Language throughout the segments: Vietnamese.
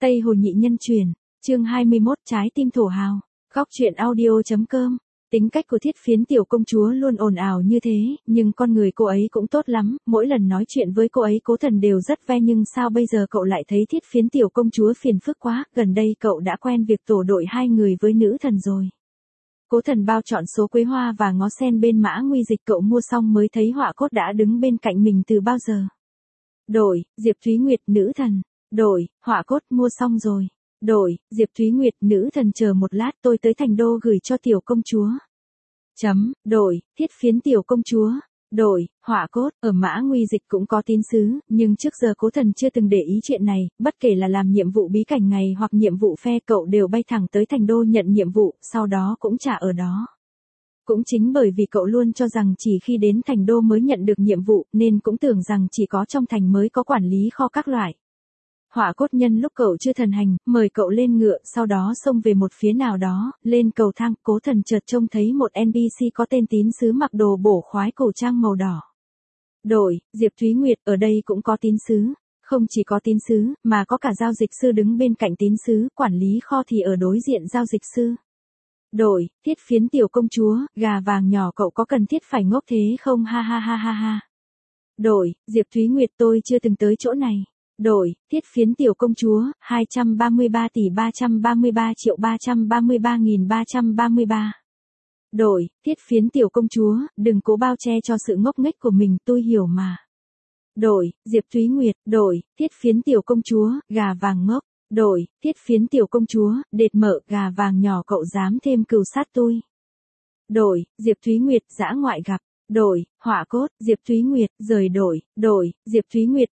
Tây Hồ Nhị Nhân Truyền, chương 21 Trái tim thổ hào, góc truyện audio.com. Tính cách của Thiết Phiến tiểu công chúa luôn ồn ào như thế, nhưng con người cô ấy cũng tốt lắm, mỗi lần nói chuyện với cô ấy Cố Thần đều rất ve, nhưng sao bây giờ cậu lại thấy Thiết Phiến tiểu công chúa phiền phức quá, gần đây cậu đã quen việc tổ đội hai người với nữ thần rồi. Cố Thần bao chọn số quế hoa và ngó sen bên Mã Nguy Dịch cậu mua xong mới thấy họa cốt đã đứng bên cạnh mình từ bao giờ. Đổi, Diệp Thúy Nguyệt nữ thần. Đổi, họa cốt mua xong rồi. Đổi, Diệp Thúy Nguyệt nữ thần chờ một lát tôi tới Thành Đô gửi cho tiểu công chúa. Đổi, Thiết Phiến tiểu công chúa. Đổi, họa cốt, ở Mã Nguy Dịch cũng có tín sứ, nhưng trước giờ Cố Thần chưa từng để ý chuyện này, bất kể là làm nhiệm vụ bí cảnh ngày hoặc nhiệm vụ phe cậu đều bay thẳng tới Thành Đô nhận nhiệm vụ, sau đó cũng trả ở đó. Cũng chính bởi vì cậu luôn cho rằng chỉ khi đến Thành Đô mới nhận được nhiệm vụ, nên cũng tưởng rằng chỉ có trong thành mới có quản lý kho các loại. Họa cốt nhân lúc cậu chưa thần hành, mời cậu lên ngựa, sau đó xông về một phía nào đó, lên cầu thang, Cố Thần chợt trông thấy một NPC có tên tín sứ mặc đồ bổ khoái cổ trang màu đỏ. Đổi, Diệp Thúy Nguyệt, ở đây cũng có tín sứ, không chỉ có tín sứ, mà có cả giao dịch sư đứng bên cạnh tín sứ, quản lý kho thì ở đối diện giao dịch sư. Đổi, Thiết Phiến tiểu công chúa, gà vàng nhỏ cậu có cần thiết phải ngốc thế không ha ha ha ha ha. Đổi, Diệp Thúy Nguyệt tôi chưa từng tới chỗ này. Đổi, Thiết Phiến tiểu công chúa, 233 tỷ 333 triệu 333.333. Đổi, Thiết Phiến tiểu công chúa, đừng cố bao che cho sự ngốc nghếch của mình, tôi hiểu mà. Đổi, Diệp Thúy Nguyệt, đổi, Thiết Phiến tiểu công chúa, gà vàng ngốc. Đổi, Thiết Phiến tiểu công chúa, đệt mợ, gà vàng nhỏ cậu dám thêm cừu sát tôi. Đổi, Diệp Thúy Nguyệt, dã ngoại gặp. Đổi, họa cốt, Diệp Thúy Nguyệt, rời đổi, Diệp Thúy Nguyệt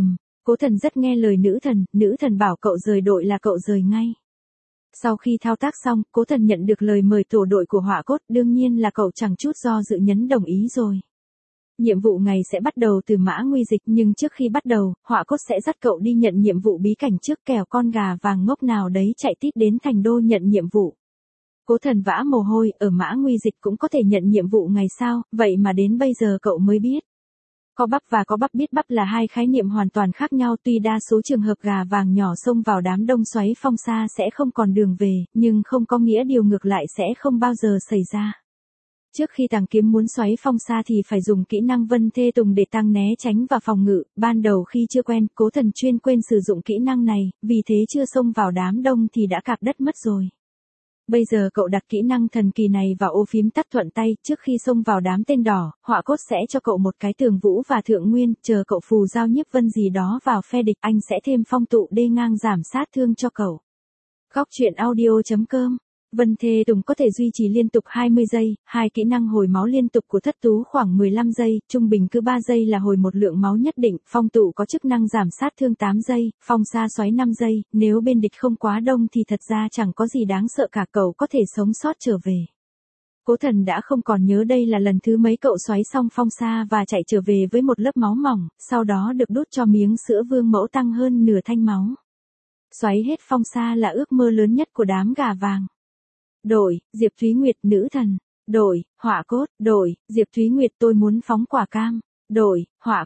Cố Thần rất nghe lời nữ thần bảo cậu rời đội là cậu rời ngay. Sau khi thao tác xong, Cố Thần nhận được lời mời tổ đội của họa cốt, đương nhiên là cậu chẳng chút do dự nhấn đồng ý rồi. Nhiệm vụ ngày sẽ bắt đầu từ Mã Nguy Dịch, nhưng trước khi bắt đầu, họa cốt sẽ dắt cậu đi nhận nhiệm vụ bí cảnh trước, kẻo con gà vàng ngốc nào đấy chạy tít đến Thành Đô nhận nhiệm vụ. Cố Thần vã mồ hôi, ở Mã Nguy Dịch cũng có thể nhận nhiệm vụ ngày sao, vậy mà đến bây giờ cậu mới biết. Có bắp và có bắp biết bắp là hai khái niệm hoàn toàn khác nhau, tuy đa số trường hợp gà vàng nhỏ xông vào đám đông xoáy phong sa sẽ không còn đường về, nhưng không có nghĩa điều ngược lại sẽ không bao giờ xảy ra. Trước khi Tàng Kiếm muốn xoáy phong sa thì phải dùng kỹ năng Vân Thê Tùng để tăng né tránh và phòng ngự, ban đầu khi chưa quen, Cố Thần chuyên quên sử dụng kỹ năng này, vì thế chưa xông vào đám đông thì đã cạp đất mất rồi. Bây giờ cậu đặt kỹ năng thần kỳ này vào ô phím tắt thuận tay, trước khi xông vào đám tên đỏ, họa cốt sẽ cho cậu một cái Tường Vũ và Thượng Nguyên, chờ cậu phù giao nhiếp vân gì đó vào phe địch, anh sẽ thêm phong tụ đê ngang giảm sát thương cho cậu. Góc truyện audio.com. Vân Thê Tùng có thể duy trì liên tục 20 giây, hai kỹ năng hồi máu liên tục của Thất Tú khoảng 15 giây, trung bình cứ 3 giây là hồi một lượng máu nhất định, phong tụ có chức năng giảm sát thương 8 giây, phong sa xoáy 5 giây, nếu bên địch không quá đông thì thật ra chẳng có gì đáng sợ cả, cậu có thể sống sót trở về. Cố Thần đã không còn nhớ đây là lần thứ mấy cậu xoáy xong phong sa và chạy trở về với một lớp máu mỏng, sau đó được đút cho miếng sữa vương mẫu tăng hơn nửa thanh máu. Xoáy hết phong sa là ước mơ lớn nhất của đám gà vàng. Đổi, Diệp Thúy Nguyệt nữ thần. Đổi, họa cốt, đổi, Diệp Thúy Nguyệt tôi muốn phóng quả cam. Đổi, họa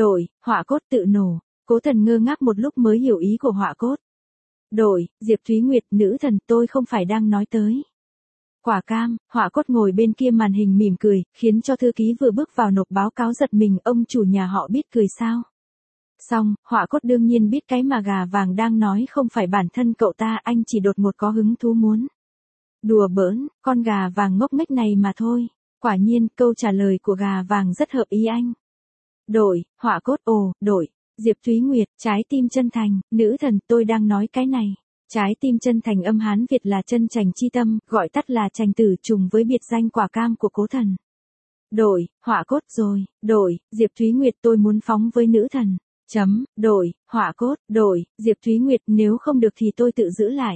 cốt tự nổ. Cố Thần ngơ ngác một lúc mới hiểu ý của họa cốt. Đổi, Diệp Thúy Nguyệt nữ thần tôi không phải đang nói tới quả cam. Họa cốt ngồi bên kia màn hình mỉm cười, khiến cho thư ký vừa bước vào nộp báo cáo giật mình, ông chủ nhà họ biết cười sao. Xong, họa cốt đương nhiên biết cái mà gà vàng đang nói không phải bản thân cậu ta, anh chỉ đột ngột có hứng thú muốn đùa bỡn, con gà vàng ngốc nghếch này mà thôi. Quả nhiên, câu trả lời của gà vàng rất hợp ý anh. Đổi, họa cốt đổi, Diệp Thúy Nguyệt, trái tim chân thành, nữ thần, tôi đang nói cái này. Trái tim chân thành âm Hán Việt là chân chành chi tâm, gọi tắt là chành tử, trùng với biệt danh quả cam của Cố Thần. Đổi, họa cốt rồi, đổi, Diệp Thúy Nguyệt tôi muốn phóng với nữ thần. Đổi, họa cốt, đổi, Diệp Thúy Nguyệt nếu không được thì tôi tự giữ lại.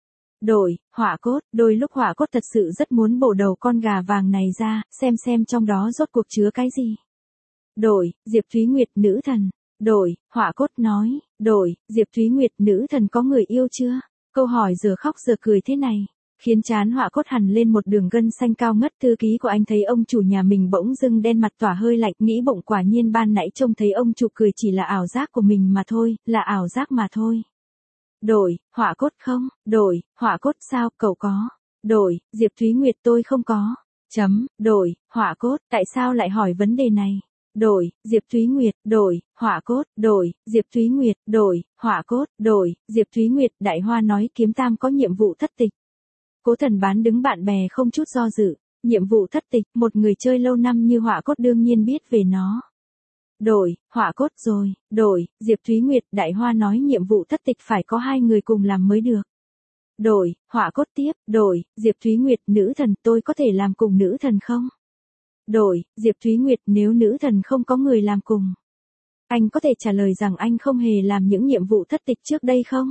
Đổi, họa cốt, đôi lúc họa cốt thật sự rất muốn bổ đầu con gà vàng này ra, xem trong đó rốt cuộc chứa cái gì. Đổi, Diệp Thúy Nguyệt nữ thần. Đổi, họa cốt nói, đổi, Diệp Thúy Nguyệt nữ thần có người yêu chưa? Câu hỏi giờ khóc giờ cười thế này, khiến trán họa cốt hằn lên một đường gân xanh cao ngất. Thư ký của anh thấy ông chủ nhà mình bỗng dưng đen mặt tỏa hơi lạnh, nghĩ bụng quả nhiên ban nãy trông thấy ông chủ cười chỉ là ảo giác của mình mà thôi, là ảo giác mà thôi. Đổi, họa cốt không, đổi, họa cốt sao, cậu có. Đổi, Diệp Thúy Nguyệt tôi không có. Đổi, họa cốt, tại sao lại hỏi vấn đề này? Đổi, Diệp Thúy Nguyệt, đổi, họa cốt, đổi, Diệp Thúy Nguyệt, đổi, họa cốt, đổi, Diệp Thúy Nguyệt, Đại Hoa nói kiếm tam có nhiệm vụ thất tịch. Cố Thần bán đứng bạn bè không chút do dự, nhiệm vụ thất tịch, một người chơi lâu năm như họa cốt đương nhiên biết về nó. Đổi, họa cốt rồi, đổi, Diệp Thúy Nguyệt, Đại Hoa nói nhiệm vụ thất tịch phải có 2 người cùng làm mới được. Đổi, họa cốt tiếp, đổi, Diệp Thúy Nguyệt, nữ thần, tôi có thể làm cùng nữ thần không? Đổi, Diệp Thúy Nguyệt, nếu nữ thần không có người làm cùng. Anh có thể trả lời rằng anh không hề làm những nhiệm vụ thất tịch trước đây không?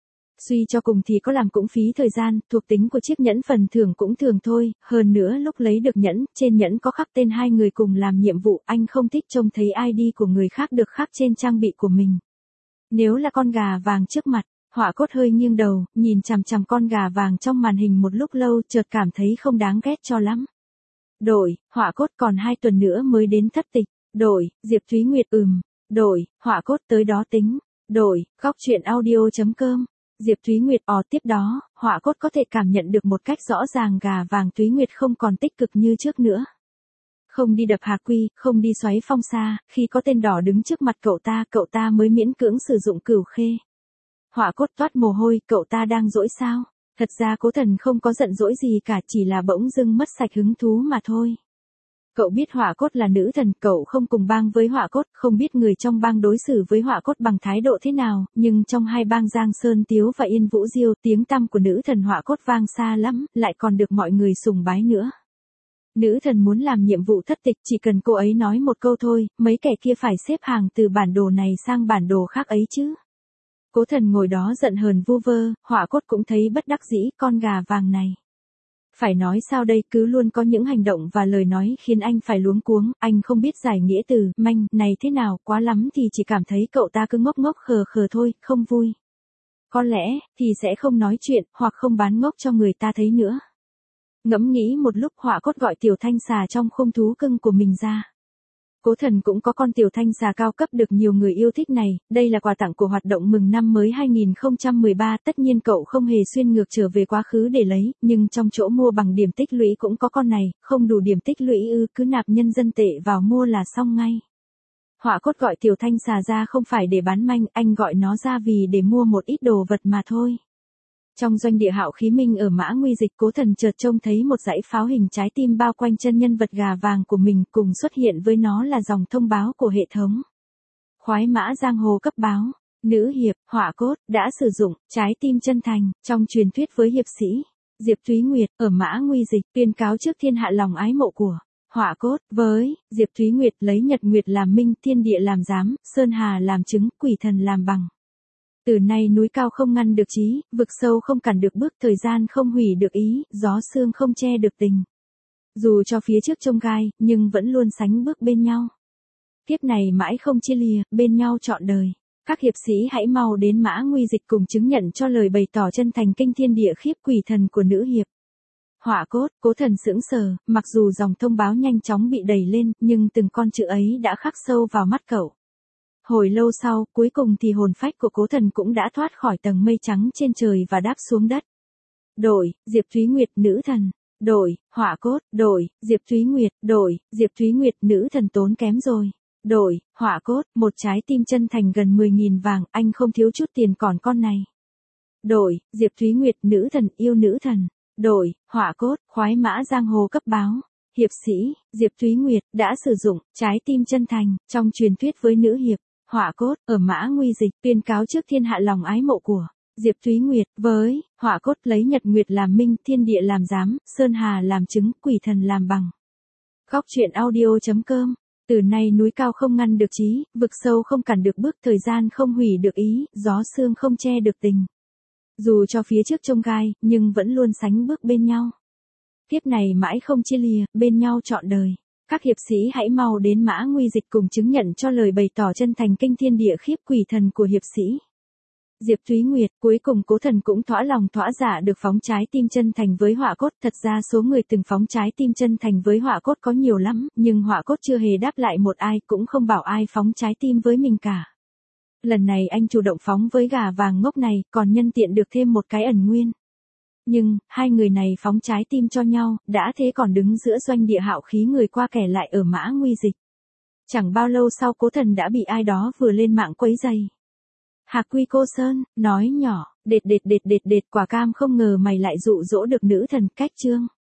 Suy cho cùng thì có làm cũng phí thời gian, thuộc tính của chiếc nhẫn phần thưởng cũng thường thôi, hơn nữa lúc lấy được nhẫn, trên nhẫn có khắc tên 2 người cùng làm nhiệm vụ, anh không thích trông thấy ID của người khác được khắc trên trang bị của mình. Nếu là con gà vàng trước mặt, họa cốt hơi nghiêng đầu, nhìn chằm chằm con gà vàng trong màn hình một lúc lâu, chợt cảm thấy không đáng ghét cho lắm. Đổi, họa cốt còn 2 tuần nữa mới đến thất tịch. Đổi, Diệp Thúy Nguyệt Đổi, họa cốt tới đó tính. Đổi, góc chuyện audio.com. Diệp Thúy Nguyệt tiếp đó, họa cốt có thể cảm nhận được một cách rõ ràng gà vàng Thúy Nguyệt không còn tích cực như trước nữa. Không đi đập hà quy, không đi xoáy phong xa, khi có tên đỏ đứng trước mặt cậu ta mới miễn cưỡng sử dụng cửu khê. Họa cốt toát mồ hôi, cậu ta đang dỗi sao? Thật ra Cố Thần không có giận dỗi gì cả, chỉ là bỗng dưng mất sạch hứng thú mà thôi. Cậu biết họa cốt là nữ thần, cậu không cùng bang với họa cốt, không biết người trong bang đối xử với họa cốt bằng thái độ thế nào, nhưng trong 2 bang Giang Sơn Tiếu và Yên Vũ Diêu, tiếng tăm của nữ thần họa cốt vang xa lắm, lại còn được mọi người sùng bái nữa. Nữ thần muốn làm nhiệm vụ thất tịch, chỉ cần cô ấy nói một câu thôi, mấy kẻ kia phải xếp hàng từ bản đồ này sang bản đồ khác ấy chứ. Cố Thần ngồi đó giận hờn vu vơ, họa cốt cũng thấy bất đắc dĩ, con gà vàng này. Phải nói sao đây, cứ luôn có những hành động và lời nói khiến anh phải luống cuống, anh không biết giải nghĩa từ manh này thế nào, quá lắm thì chỉ cảm thấy cậu ta cứ ngốc ngốc khờ khờ thôi, không vui. Có lẽ, thì sẽ không nói chuyện, hoặc không bán ngốc cho người ta thấy nữa. Ngẫm nghĩ một lúc, họa cốt gọi tiểu thanh xà trong khung thú cưng của mình ra. Cố Thần cũng có con tiểu thanh xà cao cấp được nhiều người yêu thích này, đây là quà tặng của hoạt động mừng năm mới 2013, tất nhiên cậu không hề xuyên ngược trở về quá khứ để lấy, nhưng trong chỗ mua bằng điểm tích lũy cũng có con này, không đủ điểm tích lũy cứ nạp nhân dân tệ vào mua là xong ngay. Họa cốt gọi tiểu thanh xà ra không phải để bán manh, anh gọi nó ra vì để mua một ít đồ vật mà thôi. Trong doanh địa Hạo Khí Minh ở Mã Nguy Dịch, Cố Thần chợt trông thấy một dãy pháo hình trái tim bao quanh chân nhân vật gà vàng của mình, cùng xuất hiện với nó là dòng thông báo của hệ thống. Khoái mã giang hồ cấp báo, nữ hiệp, họa cốt, đã sử dụng, trái tim chân thành, trong truyền thuyết với hiệp sĩ. Diệp Thúy Nguyệt, ở Mã Nguy Dịch, tuyên cáo trước thiên hạ lòng ái mộ của họa cốt, với Diệp Thúy Nguyệt lấy Nhật Nguyệt làm minh, thiên địa làm giám, Sơn Hà làm chứng, quỷ thần làm bằng. Từ nay núi cao không ngăn được chí, vực sâu không cản được bước, thời gian không hủy được ý, gió sương không che được tình. Dù cho phía trước chông gai, nhưng vẫn luôn sánh bước bên nhau. Kiếp này mãi không chia lìa, bên nhau trọn đời. Các hiệp sĩ hãy mau đến Mã Nguy Dịch cùng chứng nhận cho lời bày tỏ chân thành kinh thiên địa khiếp quỷ thần của nữ hiệp. Họa cốt, Cố Thần sững sờ, mặc dù dòng thông báo nhanh chóng bị đẩy lên, nhưng từng con chữ ấy đã khắc sâu vào mắt cậu. Hồi lâu sau, cuối cùng thì hồn phách của Cố Thần cũng đã thoát khỏi tầng mây trắng trên trời và đáp xuống đất. Đổi, Diệp Thúy Nguyệt, nữ thần. Đổi, họa cốt, đổi, Diệp Thúy Nguyệt, đổi, Diệp Thúy Nguyệt, nữ thần tốn kém rồi. Đổi, họa cốt, một trái tim chân thành gần 10.000 vàng, anh không thiếu chút tiền còn con này. Đổi, Diệp Thúy Nguyệt, nữ thần, yêu nữ thần. Đổi, họa cốt, khoái mã giang hồ cấp báo. Hiệp sĩ, Diệp Thúy Nguyệt, đã sử dụng, trái tim chân thành, trong truyền thuyết với nữ hiệp. Họa cốt, ở Mã Nguy Dịch, tuyên cáo trước thiên hạ lòng ái mộ của Diệp Thúy Nguyệt, với họa cốt lấy Nhật Nguyệt làm minh, thiên địa làm giám, Sơn Hà làm chứng, quỷ thần làm bằng. Góc chuyện audio.com. Từ nay núi cao không ngăn được chí, vực sâu không cản được bước, thời gian không hủy được ý, gió sương không che được tình. Dù cho phía trước chông gai, nhưng vẫn luôn sánh bước bên nhau. Kiếp này mãi không chia lìa, bên nhau trọn đời. Các hiệp sĩ hãy mau đến Mã Nguy Dịch cùng chứng nhận cho lời bày tỏ chân thành kinh thiên địa khiếp quỷ thần của hiệp sĩ. Diệp Thúy Nguyệt, cuối cùng Cố Thần cũng thỏa lòng thỏa dạ được phóng trái tim chân thành với họa cốt. Thật ra số người từng phóng trái tim chân thành với họa cốt có nhiều lắm, nhưng họa cốt chưa hề đáp lại một ai, cũng không bảo ai phóng trái tim với mình cả. Lần này anh chủ động phóng với gà vàng ngốc này, còn nhân tiện được thêm một cái ẩn nguyên. Nhưng, hai người này phóng trái tim cho nhau, đã thế còn đứng giữa doanh địa hạo khí người qua kẻ lại ở Mã Nguy Dịch. Chẳng bao lâu sau Cố Thần đã bị ai đó vừa lên mạng quấy rầy. Hạc Quy Cô Sơn, nói nhỏ, đệt quả cam không ngờ mày lại dụ dỗ được nữ thần cách chương.